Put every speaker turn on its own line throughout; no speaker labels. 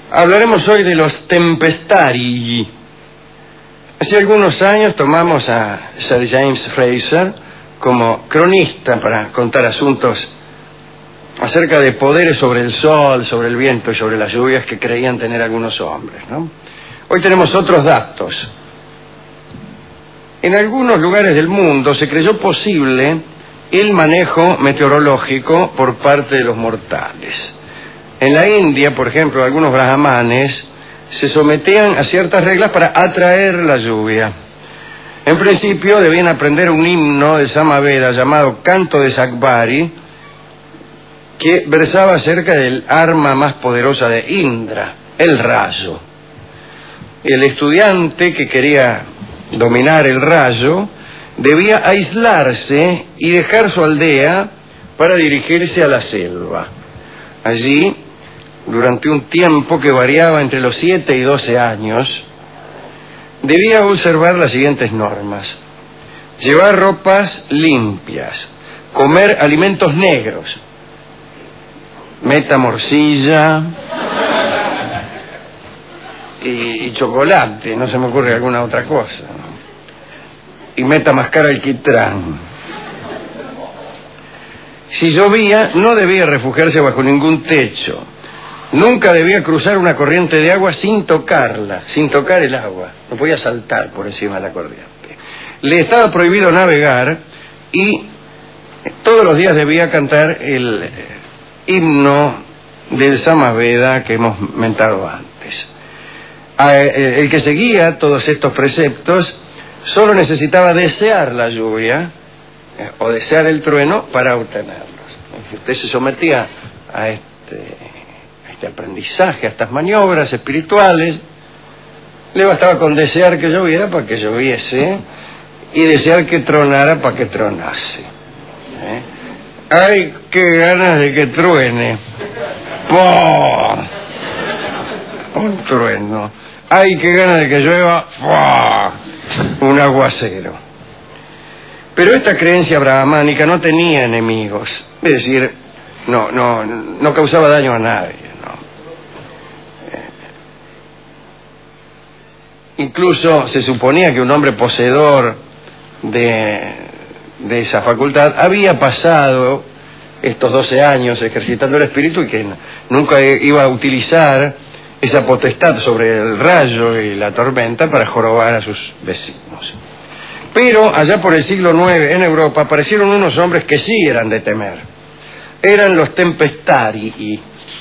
Hablaremos hoy de los tempestari. Hace algunos años tomamos a Sir James Frazer como cronista para contar asuntos acerca de poderes sobre el sol, sobre el viento y sobre las lluvias que creían tener algunos hombres, ¿no? Hoy tenemos otros datos. En algunos lugares del mundo se creyó posible el manejo meteorológico por parte de los mortales. En la India, por ejemplo, algunos brahmanes se sometían a ciertas reglas para atraer la lluvia. En principio debían aprender un himno del Samaveda llamado Canto de Sakbari, que versaba acerca del arma más poderosa de Indra, el rayo. El estudiante que quería dominar el rayo debía aislarse y dejar su aldea para dirigirse a la selva. Allí, durante un tiempo que variaba entre los 7 y 12 años, debía observar las siguientes normas: llevar ropas limpias, comer alimentos negros, meta morcilla y chocolate, no se me ocurre alguna otra cosa, ¿no? Y meta mascar alquitrán. Si llovía, no debía refugiarse bajo ningún techo. Nunca debía cruzar una corriente de agua sin tocarla, sin tocar el agua. No podía saltar por encima de la corriente. Le estaba prohibido navegar y todos los días debía cantar el himno del Samaveda que hemos mentado antes. El que seguía todos estos preceptos solo necesitaba desear la lluvia o desear el trueno para obtenerlos. Si usted se sometía a este aprendizaje, a estas maniobras espirituales, le bastaba con desear que lloviera para que lloviese y desear que tronara para que tronase. ¡Ay, qué ganas de que truene! ¡Pah! Un trueno. ¡Ay, qué ganas de que llueva! ¡Pah! Un aguacero. Pero esta creencia brahmánica no tenía enemigos, es decir, no causaba daño a nadie, ¿no? Incluso se suponía que un hombre poseedor de esa facultad había pasado estos 12 años ejercitando el espíritu y que nunca iba a utilizar esa potestad sobre el rayo y la tormenta para jorobar a sus vecinos. Pero allá por el siglo IX en Europa aparecieron unos hombres que sí eran de temer. Eran los tempestari.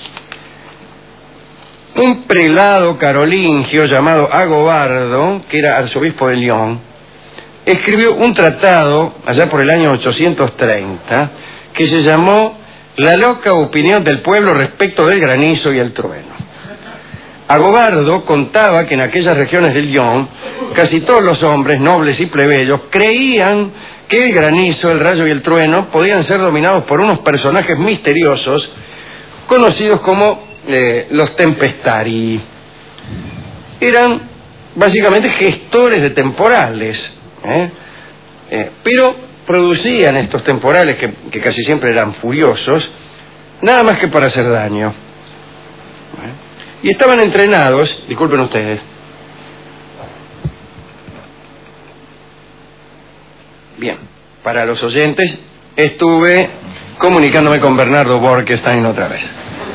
Un prelado carolingio llamado Agobardo, que era arzobispo de Lyon, escribió un tratado allá por el año 830 que se llamó La loca opinión del pueblo respecto del granizo y el trueno. Agobardo contaba que en aquellas regiones del Lyon casi todos los hombres, nobles y plebeyos, creían que el granizo, el rayo y el trueno podían ser dominados por unos personajes misteriosos conocidos como los tempestari. Eran básicamente gestores de temporales, pero producían estos temporales que casi siempre eran furiosos, nada más que para hacer daño. Y estaban entrenados, disculpen ustedes, bien, para los oyentes, estuve comunicándome con Bernardo Borkenstein otra vez.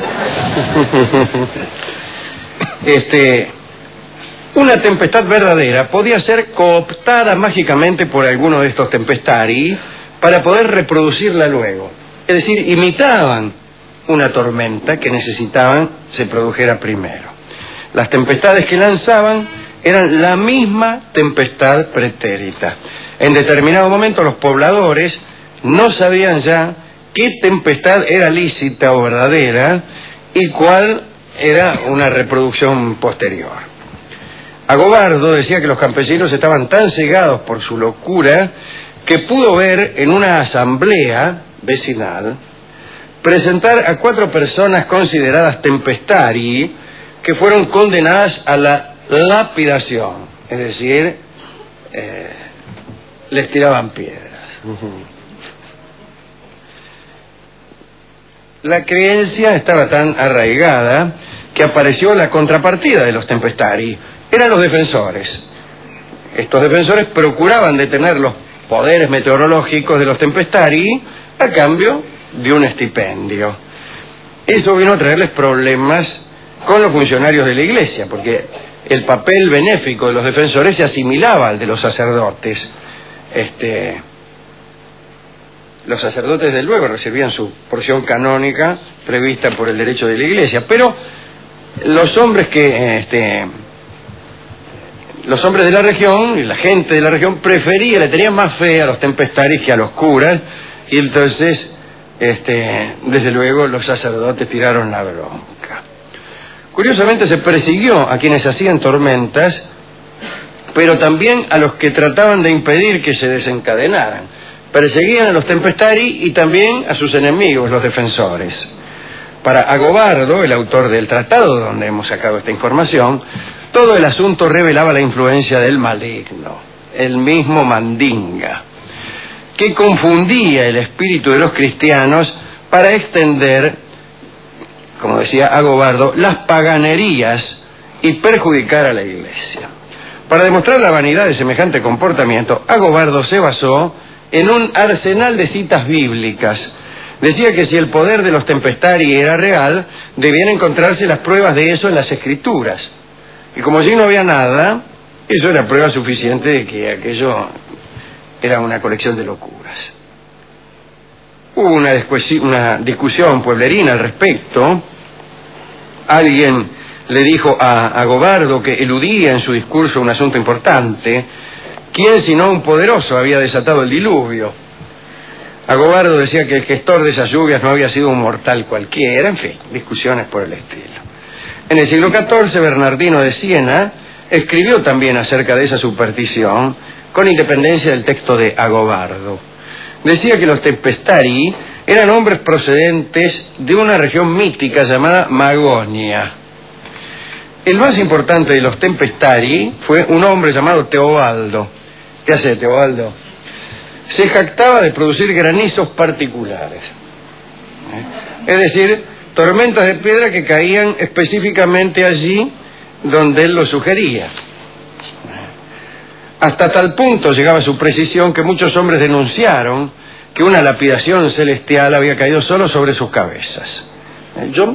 Una tempestad verdadera podía ser cooptada mágicamente por alguno de estos tempestari para poder reproducirla luego. Es decir, imitaban una tormenta que necesitaban se produjera primero. Las tempestades que lanzaban eran la misma tempestad pretérita. En determinado momento los pobladores no sabían ya qué tempestad era lícita o verdadera y cuál era una reproducción posterior. Agobardo decía que los campesinos estaban tan cegados por su locura que pudo ver en una asamblea vecinal presentar a 4 personas consideradas tempestari que fueron condenadas a la lapidación, es decir, les tiraban piedras. La creencia estaba tan arraigada que apareció la contrapartida de los Tempestari. Eran los defensores. Estos defensores procuraban detener los poderes meteorológicos de los Tempestari a cambio de un estipendio. Eso vino a traerles problemas con los funcionarios de la Iglesia, porque el papel benéfico de los defensores se asimilaba al de los sacerdotes. Los sacerdotes, desde luego, recibían su porción canónica prevista por el derecho de la Iglesia, pero los hombres de la región y la gente de la región le tenían más fe a los Tempestari que a los curas, y entonces, desde luego, los sacerdotes tiraron la bronca. Curiosamente se persiguió a quienes hacían tormentas, pero también a los que trataban de impedir que se desencadenaran. Perseguían a los Tempestari y también a sus enemigos, los defensores. Para Agobardo, el autor del tratado donde hemos sacado esta información, todo el asunto revelaba la influencia del maligno, el mismo Mandinga, que confundía el espíritu de los cristianos para extender, como decía Agobardo, las paganerías y perjudicar a la Iglesia. Para demostrar la vanidad de semejante comportamiento, Agobardo se basó en un arsenal de citas bíblicas. Decía que si el poder de los Tempestari era real, debían encontrarse las pruebas de eso en las Escrituras. Y como allí no había nada, eso era prueba suficiente de que aquello era una colección de locuras. Hubo una discusión pueblerina al respecto. Alguien le dijo a Agobardo que eludía en su discurso un asunto importante. ¿Quién sino un poderoso había desatado el diluvio? Agobardo decía que el gestor de esas lluvias no había sido un mortal cualquiera. En fin, discusiones por el estilo. En el siglo XIV, Bernardino de Siena escribió también acerca de esa superstición, con independencia del texto de Agobardo. Decía que los Tempestari eran hombres procedentes de una región mítica llamada Magonia. El más importante de los Tempestari fue un hombre llamado Teobaldo. ¿Qué hace Teobaldo? Se jactaba de producir granizos particulares. Es decir, tormentas de piedra que caían específicamente allí donde él lo sugería. Hasta tal punto llegaba su precisión que muchos hombres denunciaron que una lapidación celestial había caído solo sobre sus cabezas. Yo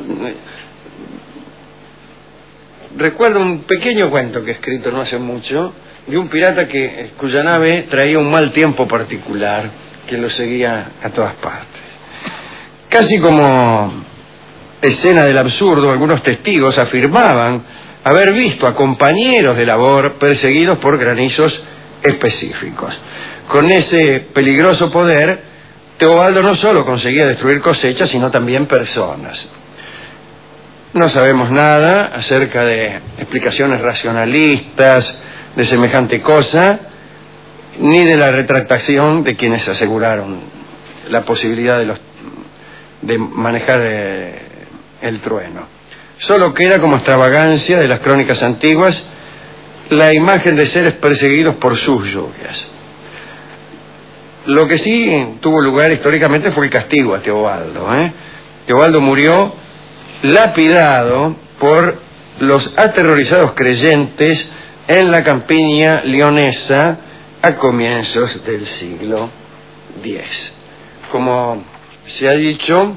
recuerdo un pequeño cuento que he escrito no hace mucho, de un pirata cuya nave traía un mal tiempo particular que lo seguía a todas partes. Casi como escena del absurdo, algunos testigos afirmaban haber visto a compañeros de labor perseguidos por granizos específicos. Con ese peligroso poder, Teobaldo no solo conseguía destruir cosechas, sino también personas. No sabemos nada acerca de explicaciones racionalistas de semejante cosa, ni de la retractación de quienes aseguraron la posibilidad de manejar el trueno. Solo queda como extravagancia de las crónicas antiguas la imagen de seres perseguidos por sus lluvias. Lo que sí tuvo lugar históricamente fue el castigo a Teobaldo. Teobaldo murió lapidado por los aterrorizados creyentes en la campiña leonesa a comienzos del siglo X. Como se ha dicho,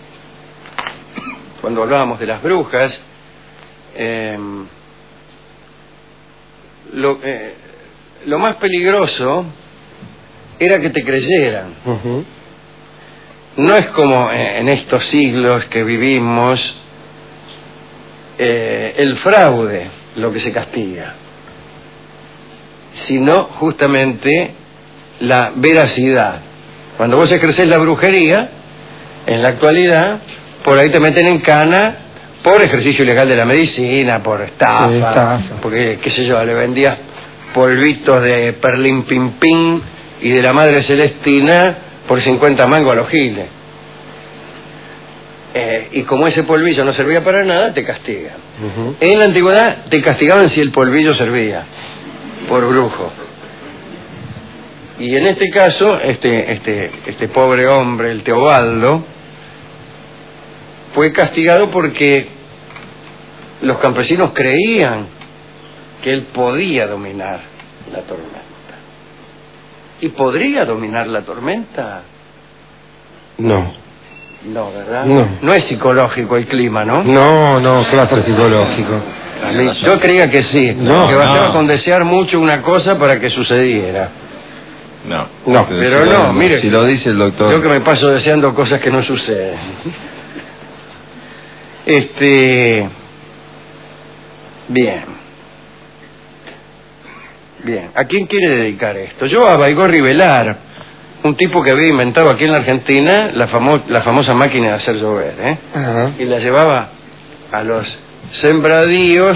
cuando hablábamos de las brujas, lo más peligroso era que te creyeran. Uh-huh. No es como en estos siglos que vivimos el fraude lo que se castiga, sino justamente la veracidad. Cuando vos ejercés la brujería, en la actualidad, por ahí te meten en cana por ejercicio ilegal de la medicina, por estafa, porque, qué sé yo, le vendías polvitos de perlín pim pim y de la Madre Celestina por 50 mangos a los giles. Y como ese polvillo no servía para nada, te castigan. Uh-huh. En la antigüedad te castigaban si el polvillo servía, por brujo. Y en este caso, este pobre hombre, el Teobaldo, fue castigado porque los campesinos creían que él podía dominar la tormenta. ¿Y podría dominar la tormenta?
No.
No, ¿verdad?
No.
No es psicológico el clima, ¿no?
No, clase psicológico.
Yo creía que sí,
No,
que bastaba
no.
con desear mucho una cosa para que sucediera.
No.
Pero
si
no,
lo,
mire,
si lo dice el doctor.
yo que me paso deseando cosas que no suceden. Bien, ¿a quién quiere dedicar esto? Yo a Baigorri Velar, un tipo que había inventado aquí en la Argentina la famosa máquina de hacer llover, ¿eh?
Ajá.
Y la llevaba a los sembradíos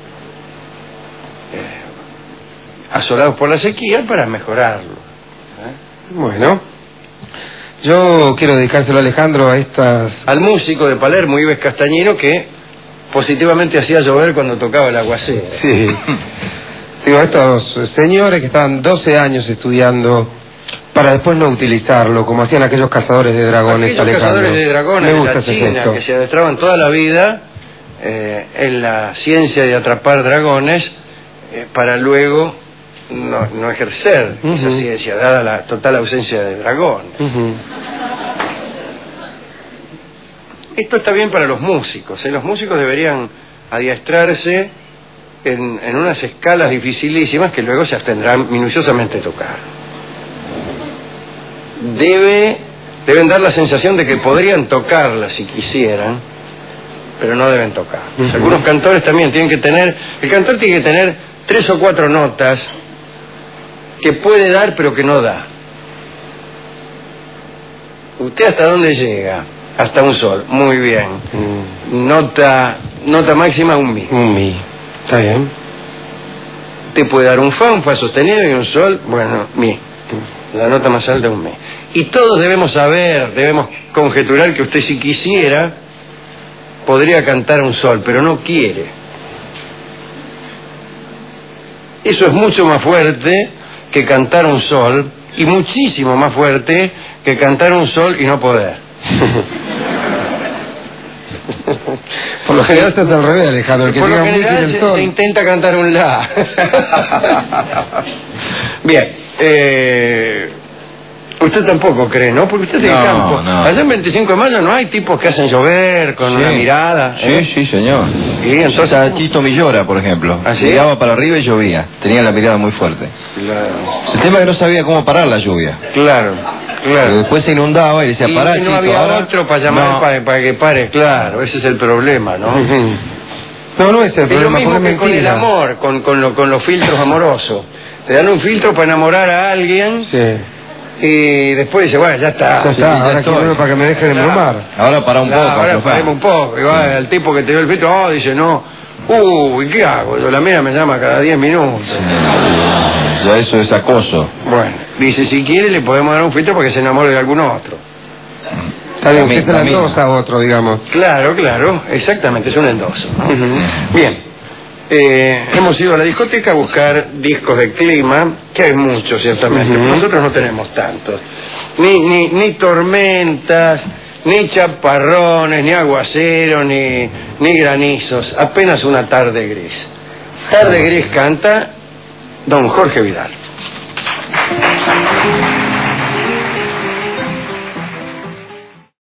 asolados por la sequía para mejorarlo.
Bueno, yo quiero dedicárselo a Alejandro a estas...
Al músico de Palermo, Ives Castañino, que positivamente hacía llover cuando tocaba el aguacero.
Sí. Digo, a estos señores que estaban 12 años estudiando para después no utilizarlo, como hacían aquellos cazadores de dragones,
Aquellos
Alejandro.
cazadores de dragones
Me
de
gusta
la
ese
China,
gesto.
que se adestraban toda la vida en la ciencia de atrapar dragones, para luego no ejercer esa ciencia, dada la total ausencia de dragones. Esto está bien para los músicos, Los músicos deberían adiestrarse en unas escalas dificilísimas que luego se abstendrán minuciosamente de tocar. Deben dar la sensación de que podrían tocarlas si quisieran, pero no deben tocar. Algunos cantores también tienen que tener... El cantor tiene que tener 3 o 4 notas que puede dar pero que no da. ¿Usted hasta dónde llega? Hasta un sol. Muy bien. Nota máxima, un mi.
Un mi. Está bien.
Usted puede dar un fa sostenido y un sol, bueno, mi. La nota más alta, un mi. Y todos debemos conjeturar que usted, si quisiera, podría cantar un sol, pero no quiere. Eso es mucho más fuerte que cantar un sol, y muchísimo más fuerte que cantar un sol y no poder.
Por lo general se hace al revés, Alejandro. El que
Por lo
diga muy
general
tiene el sol.
se intenta cantar un la. Bien, usted tampoco cree, ¿no? Porque usted es del campo.
No.
Allá en 25 de mayo no hay tipos que hacen llover con una mirada.
Sí, señor.
Y entonces...
O sea, Chito Millora, por ejemplo.
¿Ah, sí?
Llegaba para arriba y llovía. Tenía la mirada muy fuerte.
Claro.
El tema es que no sabía cómo parar la lluvia.
Claro.
Después se inundaba y decía, pará,
y no
Chito,
había
ahora...
otro para llamar
No.
para que pare, claro, ese es el problema, ¿no?
No es el
Es lo
problema,
mismo
porque
que
es
con el
mentira.
amor, con los filtros amorosos. Te dan un filtro para enamorar a alguien
Sí.
y después dice, bueno, ya está.
Ya está, ahora
estoy.
quiero uno para que me dejen embromar.
Ahora para un poco.
Ahora
aflojá.
paremos un poco. Y va al tipo que te dio el filtro, dice, no. ¿Y qué hago? Yo, la mía me llama cada 10 minutos.
Ya eso es acoso.
Bueno, dice, si quiere le podemos dar un filtro para que se enamore de algún otro.
Está bien, usted se la
También.
endosa a otro, digamos.
Claro, exactamente, es un endoso, ¿no? Bien, hemos ido a la discoteca a buscar discos de clima, que hay muchos ciertamente, nosotros no tenemos tantos, ni tormentas, ni chaparrones, ni aguaceros, ni granizos, apenas una tarde gris. Tarde gris canta don Jorge Vidal.